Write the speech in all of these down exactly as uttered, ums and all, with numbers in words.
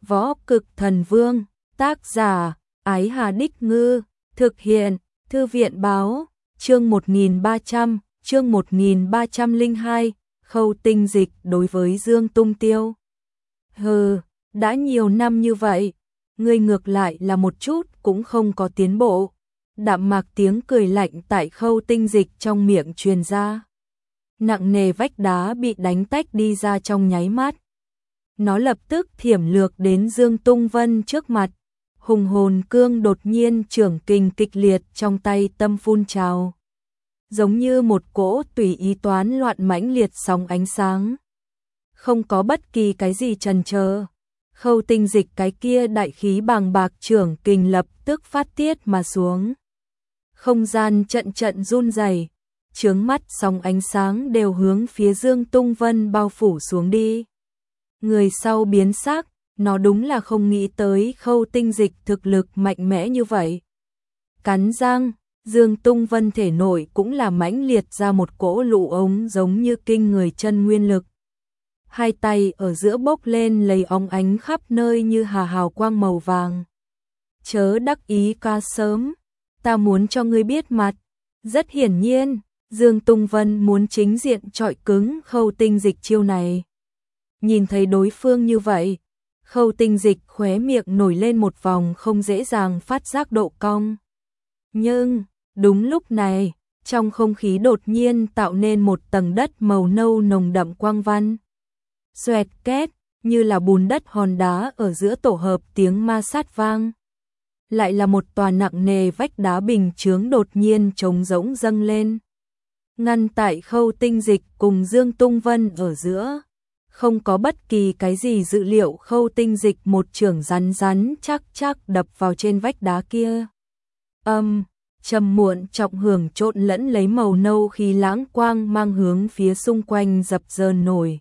Võ Cực Thần Vương, tác giả, Ái Hà Đích Ngư, thực hiện, Thư viện Báo, chương một nghìn ba trăm, chương một nghìn ba trăm lẻ hai, Khâu Tinh Dịch đối với Dương Tung Tiêu. Hừ, đã nhiều năm như vậy, ngươi ngược lại là một chút cũng không có tiến bộ. Đạm mạc tiếng cười lạnh tại Khâu Tinh Dịch trong miệng truyền ra. Nặng nề vách đá bị đánh tách đi ra trong nháy mắt. Nó lập tức thiểm lược đến Dương Tung Vân trước mặt. Hùng hồn cương đột nhiên trưởng kình kịch liệt trong tay tâm phun trào. Giống như một cỗ tùy ý toán loạn mãnh liệt sóng ánh sáng. Không có bất kỳ cái gì chần chờ. Khâu Tinh Dịch cái kia đại khí bàng bạc trưởng kình lập tức phát tiết mà xuống. Không gian trận trận run rẩy, chướng mắt sóng ánh sáng đều hướng phía Dương Tung Vân bao phủ xuống đi. Người sau biến sắc, nó đúng là không nghĩ tới Khâu Tinh Dịch thực lực mạnh mẽ như vậy. Cắn răng, Dương Tung Vân thể nội cũng là mãnh liệt ra một cỗ lũ ống giống như kinh người chân nguyên lực. Hai tay ở giữa bốc lên lấy óng ánh khắp nơi như hà hào quang màu vàng. Chớ đắc ý ca sớm, ta muốn cho ngươi biết mặt. Rất hiển nhiên, Dương Tung Vân muốn chính diện chọi cứng Khâu Tinh Dịch chiêu này. Nhìn thấy đối phương như vậy, Khâu Tinh Dịch khóe miệng nổi lên một vòng không dễ dàng phát giác độ cong. Nhưng, đúng lúc này, trong không khí đột nhiên tạo nên một tầng đất màu nâu nồng đậm quang văn. Xoẹt két, như là bùn đất hòn đá ở giữa tổ hợp tiếng ma sát vang. Lại là một tòa nặng nề vách đá bình chướng đột nhiên trống rỗng dâng lên. Ngăn tại Khâu Tinh Dịch cùng Dương Tung Vân ở giữa. Không có bất kỳ cái gì dự liệu Khâu Tinh Dịch một chưởng rắn rắn chắc chắc đập vào trên vách đá kia. Âm, trầm muộn trọng hưởng trộn lẫn lấy màu nâu khi lãng quang mang hướng phía xung quanh dập dờn nổi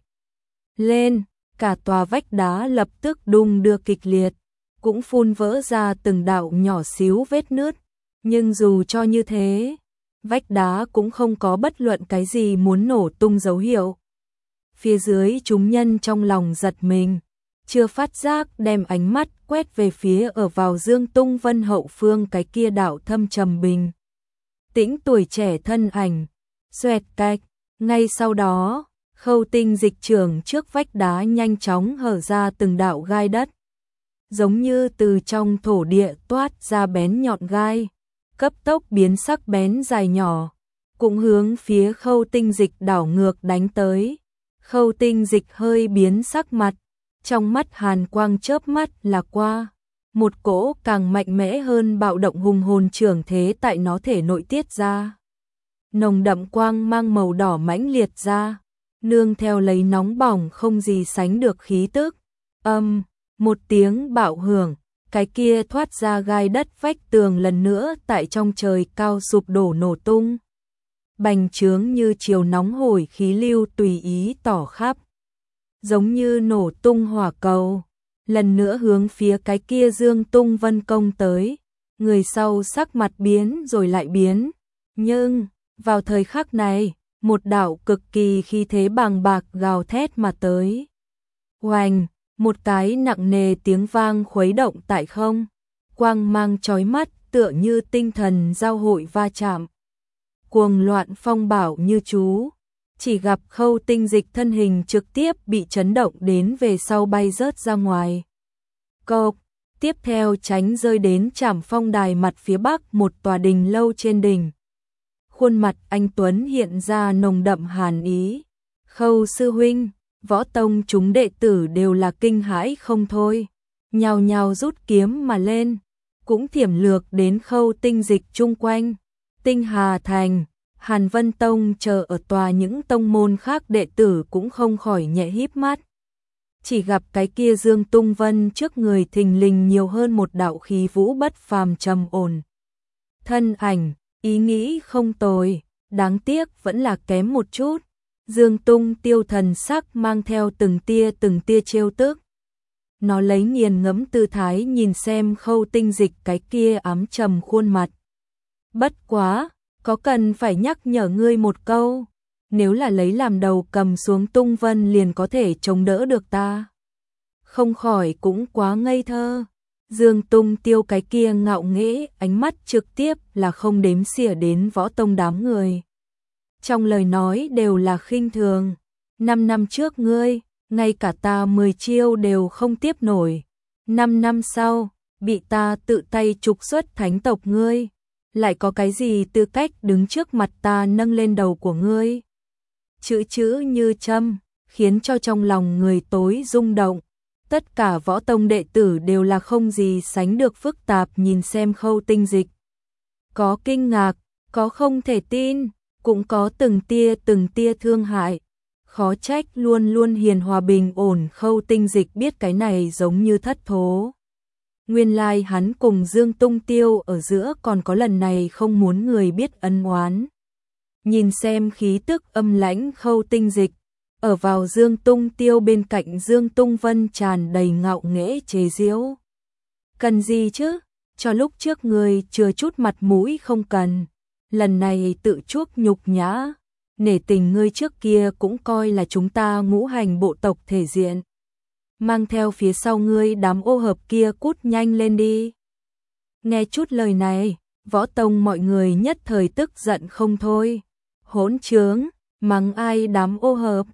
lên, cả tòa vách đá lập tức đung đưa kịch liệt, cũng phun vỡ ra từng đạo nhỏ xíu vết nứt, nhưng dù cho như thế, vách đá cũng không có bất luận cái gì muốn nổ tung dấu hiệu. Phía dưới chúng nhân trong lòng giật mình, chưa phát giác đem ánh mắt quét về phía ở vào Dương Tung Vân hậu phương cái kia đạo thâm trầm bình tĩnh tuổi trẻ thân ảnh. Xoẹt cạch, ngay sau đó, Khâu Tinh Dịch trưởng trước vách đá nhanh chóng hở ra từng đạo gai đất, giống như từ trong thổ địa toát ra bén nhọn gai, cấp tốc biến sắc bén dài nhỏ, cũng hướng phía Khâu Tinh Dịch đảo ngược đánh tới. Khâu Tinh Dịch hơi biến sắc mặt, trong mắt hàn quang chớp mắt là qua, một cỗ càng mạnh mẽ hơn bạo động hùng hồn trưởng thế tại nó thể nội tiết ra. Nồng đậm quang mang màu đỏ mãnh liệt ra, nương theo lấy nóng bỏng không gì sánh được khí tức. Âm, một tiếng bạo hưởng, cái kia thoát ra gai đất vách tường lần nữa tại trong trời cao sụp đổ nổ tung. Bành trướng như chiều nóng hổi khí lưu tùy ý tỏ khắp, giống như nổ tung hỏa cầu, lần nữa hướng phía cái kia Dương Tung Vân công tới. Người sau sắc mặt biến rồi lại biến, nhưng vào thời khắc này, một đạo cực kỳ khí thế bàng bạc gào thét mà tới. Oành, một cái nặng nề tiếng vang khuấy động tại không, quang mang chói mắt tựa như tinh thần giao hội va chạm. Cuồng loạn phong bảo như chú, chỉ gặp Khâu Tinh Dịch thân hình trực tiếp bị chấn động đến về sau bay rớt ra ngoài. Cộp, tiếp theo tránh rơi đến Trảm Phong đài mặt phía bắc một tòa đình lâu trên đỉnh. Khuôn mặt anh tuấn hiện ra nồng đậm hàn ý. Khâu sư huynh, võ tông chúng đệ tử đều là kinh hãi không thôi, nhào nhào rút kiếm mà lên, cũng thiểm lược đến Khâu Tinh Dịch chung quanh. Tinh Hà Thành, Hàn Vân Tông chờ ở tòa những tông môn khác đệ tử cũng không khỏi nhẹ híp mắt. Chỉ gặp cái kia Dương Tung Vân trước người thình lình nhiều hơn một đạo khí vũ bất phàm trầm ổn. Thân ảnh, ý nghĩ không tồi, đáng tiếc vẫn là kém một chút. Dương Tung Tiêu thần sắc mang theo từng tia từng tia trêu tức. Nó lấy nghiền ngẫm tư thái nhìn xem Khâu Tinh Dịch cái kia ám trầm khuôn mặt. Bất quá, có cần phải nhắc nhở ngươi một câu, nếu là lấy làm đầu cầm xuống Tung Vân liền có thể chống đỡ được ta. không khỏi cũng quá ngây thơ. Dương Tung Tiêu cái kia ngạo nghễ, ánh mắt trực tiếp là không đếm xỉa đến Võ Tông đám người. Trong lời nói đều là khinh thường. Năm năm trước ngươi, ngay cả ta mười chiêu đều không tiếp nổi. Năm năm sau, bị ta tự tay trục xuất thánh tộc ngươi. Lại có cái gì tư cách đứng trước mặt ta nâng lên đầu của ngươi? Chữ chữ như châm, khiến cho trong lòng người tối rung động. Tất cả Võ Tông đệ tử đều là không gì sánh được phức tạp nhìn xem Khâu Tinh Dịch. Có kinh ngạc, có không thể tin, cũng có từng tia từng tia thương hại. Khó trách luôn luôn hiền hòa bình ổn Khâu Tinh Dịch biết cái này giống như thất thố. Nguyên lai hắn cùng Dương Tung Tiêu ở giữa còn có lần này không muốn người biết ân oán. Nhìn xem khí tức âm lãnh Khâu Tinh Dịch, ở vào Dương Tung Tiêu bên cạnh Dương Tung Vân tràn đầy ngạo nghễ chế giễu. Cần gì chứ, cho lúc trước người chừa chút mặt mũi không cần, lần này tự chuốc nhục nhã, nể tình ngươi trước kia cũng coi là chúng ta ngũ hành bộ tộc thể diện. Mang theo phía sau ngươi đám ô hợp kia cút nhanh lên đi. Nghe chút lời này, Võ Tông mọi người nhất thời tức giận không thôi. Hỗn trướng, mắng ai đám ô hợp.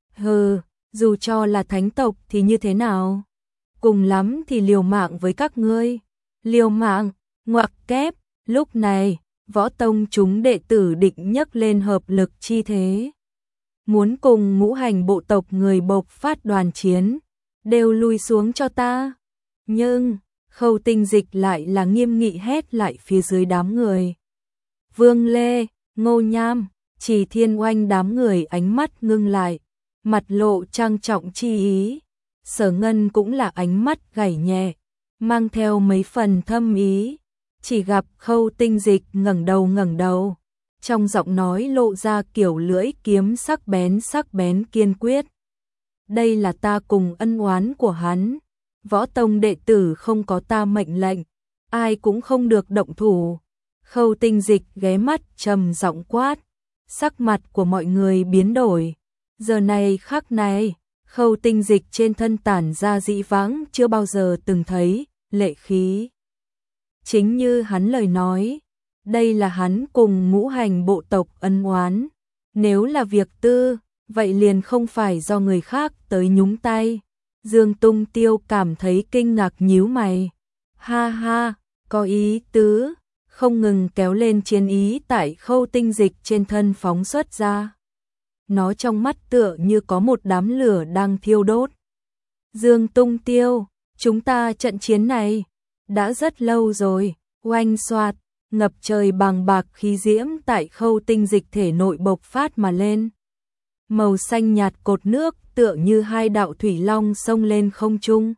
Hừ, dù cho là thánh tộc thì như thế nào? Cùng lắm thì liều mạng với các ngươi. Liều mạng, ngoặc kép, lúc này, Võ Tông chúng đệ tử định nhấc lên hợp lực chi thế. Muốn cùng ngũ hành bộ tộc người bộc phát đoàn chiến, đều lùi xuống cho ta. Nhưng, Khâu Tinh Dịch lại là nghiêm nghị hét lại phía dưới đám người. Vương Lê, Ngô Nham, Chỉ Thiên Oanh đám người ánh mắt ngưng lại, mặt lộ trang trọng chi ý. Sở Ngân cũng là ánh mắt gảy nhẹ, mang theo mấy phần thâm ý. Chỉ gặp Khâu Tinh Dịch ngẩng đầu ngẩng đầu, trong giọng nói lộ ra kiểu lưỡi kiếm sắc bén sắc bén kiên quyết. Đây là ta cùng ân oán của hắn, Võ Tông đệ tử không có ta mệnh lệnh, ai cũng không được động thủ. Khâu Tinh Dịch ghé mắt trầm giọng quát, sắc mặt của mọi người biến đổi. Giờ này khắc này, Khâu Tinh Dịch trên thân tản ra dị vãng chưa bao giờ từng thấy, lệ khí. Chính như hắn lời nói, đây là hắn cùng ngũ hành bộ tộc ân oán. Nếu là việc tư, vậy liền không phải do người khác tới nhúng tay. Dương Tung Tiêu cảm thấy kinh ngạc nhíu mày. Ha ha, có ý tứ, không ngừng kéo lên chiến ý tại Khâu Tinh Dịch trên thân phóng xuất ra. Nó trong mắt tựa như có một đám lửa đang thiêu đốt. Dương Tung Tiêu, chúng ta trận chiến này đã rất lâu rồi. Oanh xoạt, ngập trời bàng bạc khí diễm tại Khâu Tinh Dịch thể nội bộc phát mà lên. Màu xanh nhạt cột nước tựa như hai đạo thủy long xông lên không trung.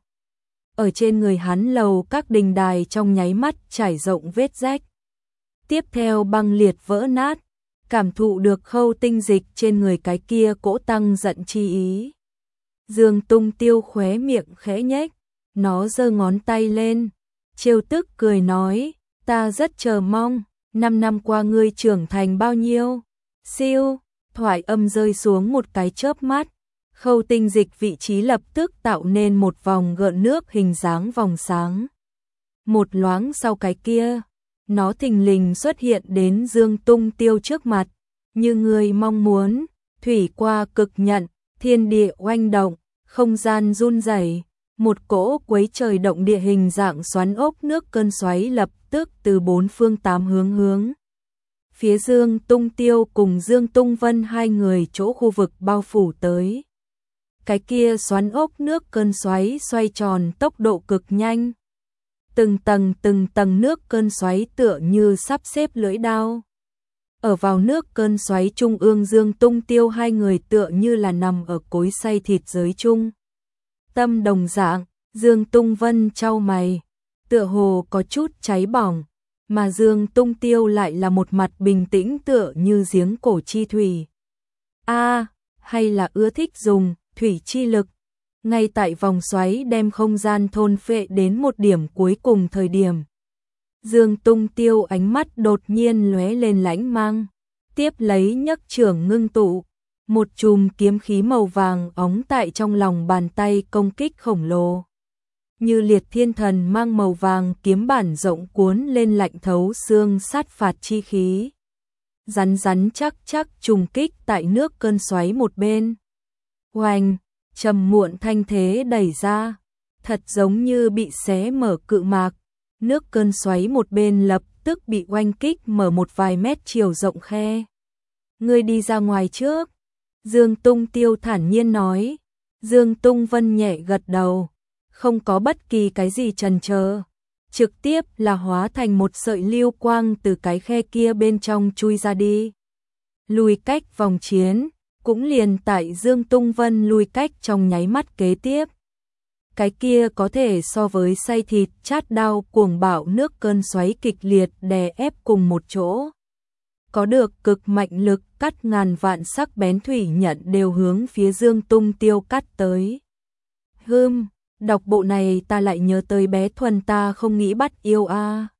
Ở trên người hắn lầu các đình đài trong nháy mắt trải rộng vết rách. Tiếp theo băng liệt vỡ nát, cảm thụ được Khâu Tinh Dịch trên người cái kia cỗ tăng giận chi ý. Dương Tung Tiêu khóe miệng khẽ nhếch, nó giơ ngón tay lên, trêu tức cười nói, ta rất chờ mong, năm năm qua ngươi trưởng thành bao nhiêu. Siêu, thoại âm rơi xuống một cái chớp mắt, Khâu Tinh Dịch vị trí lập tức tạo nên một vòng gợn nước hình dáng vòng sáng. Một loáng sau cái kia, nó thình lình xuất hiện đến Dương Tung Tiêu trước mặt, như người mong muốn, thủy qua cực nhận, thiên địa oanh động, không gian run rẩy, một cỗ quấy trời động địa hình dạng xoắn ốc nước cơn xoáy lập tức từ bốn phương tám hướng hướng. Phía Dương Tung Tiêu cùng Dương Tung Vân hai người chỗ khu vực bao phủ tới. Cái kia xoắn ốc nước cơn xoáy xoay tròn tốc độ cực nhanh. Từng tầng từng tầng nước cơn xoáy tựa như sắp xếp lưỡi đao. Ở vào nước cơn xoáy trung ương Dương Tung Tiêu hai người tựa như là nằm ở cối xay thịt giới chung. Tâm đồng dạng, Dương Tung Vân chau mày, tựa hồ có chút cháy bỏng, mà Dương Tung Tiêu lại là một mặt bình tĩnh tựa như giếng cổ chi thủy. A, à, hay là ưa thích dùng thủy chi lực. Ngay tại vòng xoáy đem không gian thôn phệ đến một điểm cuối cùng thời điểm, Dương Tung Tiêu ánh mắt đột nhiên lóe lên lãnh mang, tiếp lấy nhấc trưởng ngưng tụ, Một chùm kiếm khí màu vàng óng tại trong lòng bàn tay công kích khổng lồ. Như liệt thiên thần mang màu vàng kiếm bản rộng cuốn lên lạnh thấu xương sát phạt chi khí. Rắn rắn chắc chắc trùng kích tại nước cơn xoáy một bên. Oanh, trầm muộn thanh thế đẩy ra, thật giống như bị xé mở cự mạc. Nước cơn xoáy một bên lập tức bị oanh kích mở một vài mét chiều rộng khe. Ngươi đi ra ngoài trước. Dương Tung Tiêu thản nhiên nói. Dương Tung Vân nhẹ gật đầu, không có bất kỳ cái gì chần chờ, trực tiếp là hóa thành một sợi lưu quang từ cái khe kia bên trong chui ra đi. Lùi cách vòng chiến, cũng liền tại Dương Tung Vân lùi cách trong nháy mắt kế tiếp. Cái kia có thể so với xay thịt chát đao cuồng bạo nước cơn xoáy kịch liệt đè ép cùng một chỗ. Có được cực mạnh lực cắt ngàn vạn sắc bén thủy nhận đều hướng phía Dương Tung Tiêu cắt tới. Hừm, đọc bộ này ta lại nhớ tới bé Thuần ta không nghĩ bắt yêu a. À.